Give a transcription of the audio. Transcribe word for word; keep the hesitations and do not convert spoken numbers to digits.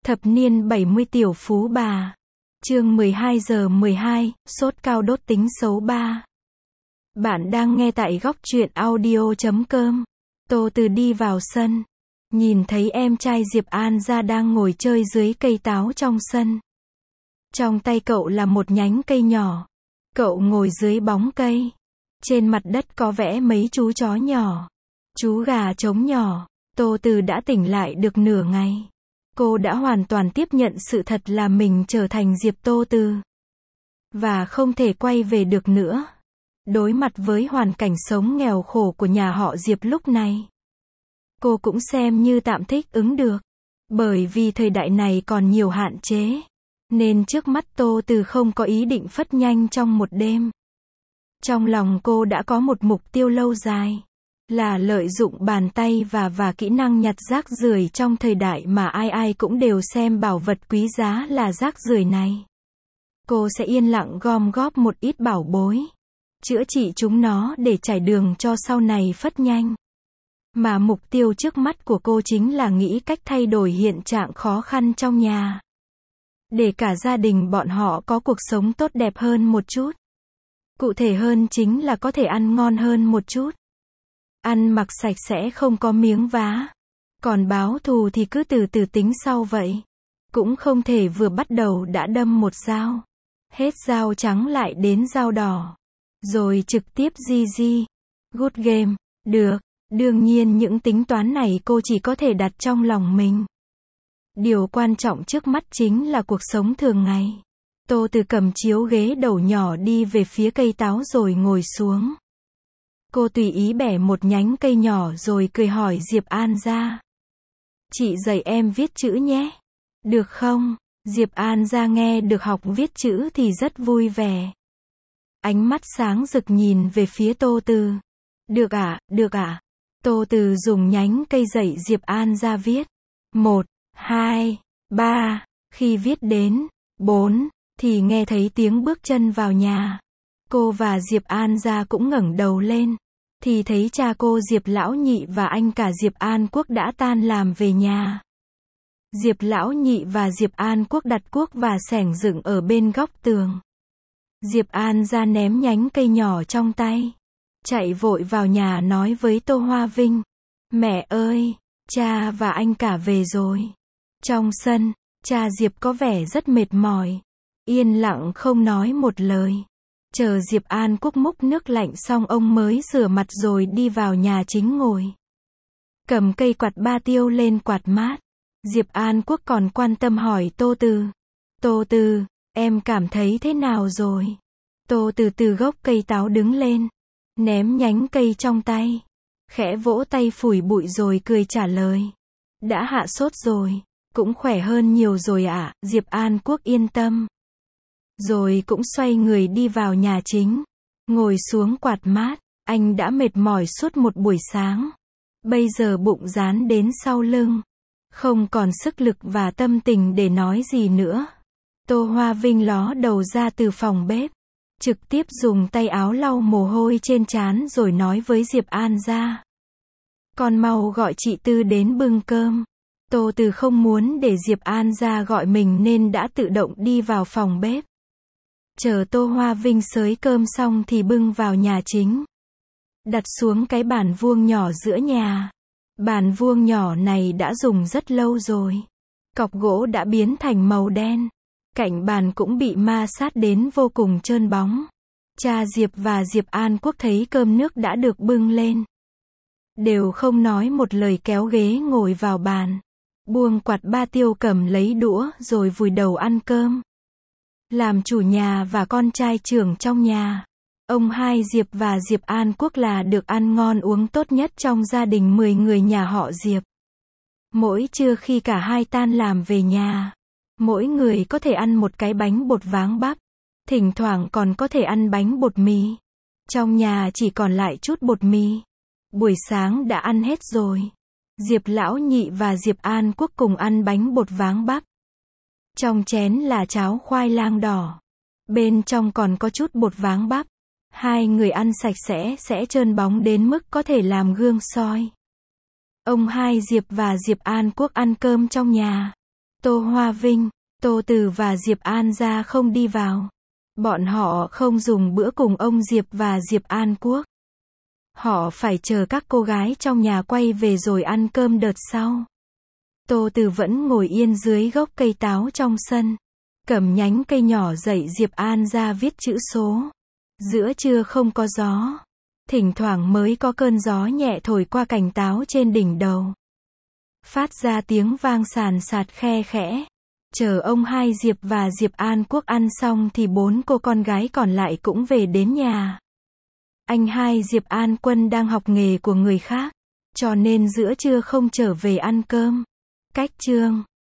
Thập niên bảy mươi tiểu phú bà. Chương mười hai giờ mười hai, sốt cao đốt tính xấu ba. Bạn đang nghe tại góc truyện audio chấm com. Tô Từ đi vào sân, nhìn thấy em trai Diệp An Gia đang ngồi chơi dưới cây táo trong sân. Trong tay cậu là một nhánh cây nhỏ. Cậu ngồi dưới bóng cây. Trên mặt đất có vẽ mấy chú chó nhỏ, chú gà trống nhỏ. Tô Từ đã tỉnh lại được nửa ngày. Cô đã hoàn toàn tiếp nhận sự thật là mình trở thành Diệp Tô Từ. Và không thể quay về được nữa. Đối mặt với hoàn cảnh sống nghèo khổ của nhà họ Diệp lúc này, cô cũng xem như tạm thích ứng được. Bởi vì thời đại này còn nhiều hạn chế, nên trước mắt Tô Từ không có ý định phất nhanh trong một đêm. Trong lòng cô đã có một mục tiêu lâu dài, là lợi dụng bàn tay và và kỹ năng nhặt rác rưởi trong thời đại mà ai ai cũng đều xem bảo vật quý giá là rác rưởi này. Cô sẽ yên lặng gom góp một ít bảo bối, chữa trị chúng nó để trải đường cho sau này phất nhanh. Mà mục tiêu trước mắt của cô chính là nghĩ cách thay đổi hiện trạng khó khăn trong nhà, để cả gia đình bọn họ có cuộc sống tốt đẹp hơn một chút. Cụ thể hơn chính là có thể ăn ngon hơn một chút, ăn mặc sạch sẽ không có miếng vá. Còn báo thù thì cứ từ từ tính sau vậy. Cũng không thể vừa bắt đầu đã đâm một dao, hết dao trắng lại đến dao đỏ, rồi trực tiếp gi gi. Good game. Được. Đương nhiên những tính toán này cô chỉ có thể đặt trong lòng mình. Điều quan trọng trước mắt chính là cuộc sống thường ngày. Tô Từ cầm chiếu ghế đầu nhỏ đi về phía cây táo rồi ngồi xuống. Cô tùy ý bẻ một nhánh cây nhỏ rồi cười hỏi Diệp An Gia. Chị dạy em viết chữ nhé. Được không? Diệp An Gia nghe được học viết chữ thì rất vui vẻ. Ánh mắt sáng rực nhìn về phía Tô Từ. Được ạ, à, được ạ. À. Tô Từ dùng nhánh cây dạy Diệp An Gia viết. Một, hai, ba. Khi viết đến bốn, thì nghe thấy tiếng bước chân vào nhà. Cô và Diệp An Gia cũng ngẩng đầu lên, thì thấy cha cô Diệp Lão Nhị và anh cả Diệp An Quốc đã tan làm về nhà. Diệp Lão Nhị và Diệp An Quốc đặt cuốc và xẻng dựng ở bên góc tường. Diệp An Gia ném nhánh cây nhỏ trong tay, chạy vội vào nhà nói với Tô Hoa Vinh. Mẹ ơi, cha và anh cả về rồi. Trong sân, cha Diệp có vẻ rất mệt mỏi, yên lặng không nói một lời. Chờ Diệp An Quốc múc nước lạnh xong ông mới rửa mặt rồi đi vào nhà chính ngồi, cầm cây quạt ba tiêu lên quạt mát. Diệp An Quốc còn quan tâm hỏi Tô Từ. Tô Từ, em cảm thấy thế nào rồi? Tô Từ từ gốc cây táo đứng lên, ném nhánh cây trong tay, khẽ vỗ tay phủi bụi rồi cười trả lời. Đã hạ sốt rồi, cũng khỏe hơn nhiều rồi ạ. À. Diệp An Quốc yên tâm. Rồi cũng xoay người đi vào nhà chính, ngồi xuống quạt mát. Anh đã mệt mỏi suốt một buổi sáng, bây giờ bụng dán đến sau lưng, không còn sức lực và tâm tình để nói gì nữa. Tô Hoa Vinh ló đầu ra từ phòng bếp, trực tiếp dùng tay áo lau mồ hôi trên trán rồi nói với Diệp An Gia. Con mau gọi chị Tư đến bưng cơm. Tô Từ không muốn để Diệp An Gia gọi mình nên đã tự động đi vào phòng bếp. Chờ Tô Hoa Vinh xới cơm xong thì bưng vào nhà chính, đặt xuống cái bàn vuông nhỏ giữa nhà. Bàn vuông nhỏ này đã dùng rất lâu rồi. Cọc gỗ đã biến thành màu đen. Cạnh bàn cũng bị ma sát đến vô cùng trơn bóng. Cha Diệp và Diệp An Quốc thấy cơm nước đã được bưng lên, đều không nói một lời kéo ghế ngồi vào bàn, buông quạt ba tiêu cầm lấy đũa rồi vùi đầu ăn cơm. Làm chủ nhà và con trai trưởng trong nhà, ông hai Diệp và Diệp An Quốc là được ăn ngon uống tốt nhất trong gia đình mười người nhà họ Diệp. Mỗi trưa khi cả hai tan làm về nhà, mỗi người có thể ăn một cái bánh bột váng bắp, thỉnh thoảng còn có thể ăn bánh bột mì. Trong nhà chỉ còn lại chút bột mì. Buổi sáng đã ăn hết rồi. Diệp Lão Nhị và Diệp An Quốc cùng ăn bánh bột váng bắp. Trong chén là cháo khoai lang đỏ, bên trong còn có chút bột váng bắp. Hai người ăn sạch sẽ sẽ trơn bóng đến mức có thể làm gương soi. Ông hai Diệp và Diệp An Quốc ăn cơm trong nhà, Tô Hoa Vinh, Tô Từ và Diệp An gia không đi vào. Bọn họ không dùng bữa cùng ông Diệp và Diệp An Quốc. Họ phải chờ các cô gái trong nhà quay về rồi ăn cơm đợt sau. Tô Từ vẫn ngồi yên dưới gốc cây táo trong sân. Cầm nhánh cây nhỏ dạy Diệp An ra viết chữ số. Giữa trưa không có gió. Thỉnh thoảng mới có cơn gió nhẹ thổi qua cành táo trên đỉnh đầu. Phát ra tiếng vang sàn sạt khe khẽ. Chờ ông hai Diệp và Diệp An Quốc ăn xong thì bốn cô con gái còn lại cũng về đến nhà. Anh hai Diệp An Quân đang học nghề của người khác, cho nên giữa trưa không trở về ăn cơm. Cách chương